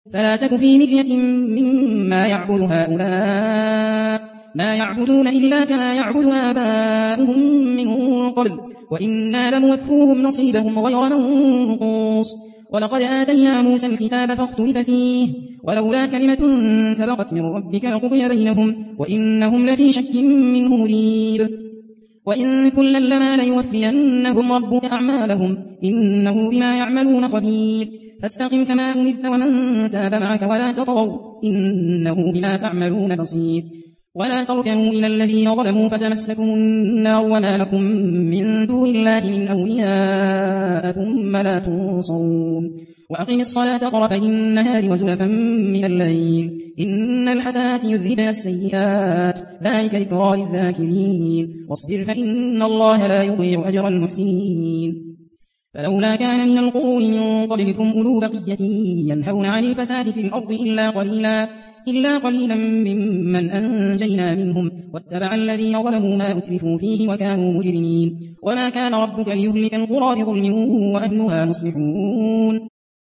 فلا تك في مرية مما يعبد هؤلاء ما يعبدون إلا كما يعبد آباؤهم من قبل وإنا لموفوهم نصيبهم غير منقوص ولقد آتينا موسى الكتاب فاختلف فيه ولولا كلمة سبقت من ربك لقضي بينهم وإنهم لفي شك منه مريب وإن كلا لما ليوفينهم ربك أعمالهم إنه بما يعملون خبير فاستقم كما أمرت ومن تاب معك ولا تطغوا إنه بما تعملون بصير ولا تركنوا إلى الذين ظلموا فتمسكم النار وما لكم من دون الله من أولياء ثم لا تنصرون وأقم الصلاة طرفي النهار وزلفا من الليل إن الحسنات يذهبن السيئات ذلك ذكرى للذاكرين واصبر فإن الله لا يضيع أجر المحسنين فلولا كان من القرون من قبلكم أولو بقية ينهون عن الفساد في الأرض إلا قليلا ممن أنجينا منهم واتبع الذين ظلموا ما أترفوا فيه وكانوا مجرمين وما كان ربك ليهلك القرى بظلم وأهلها مصلحون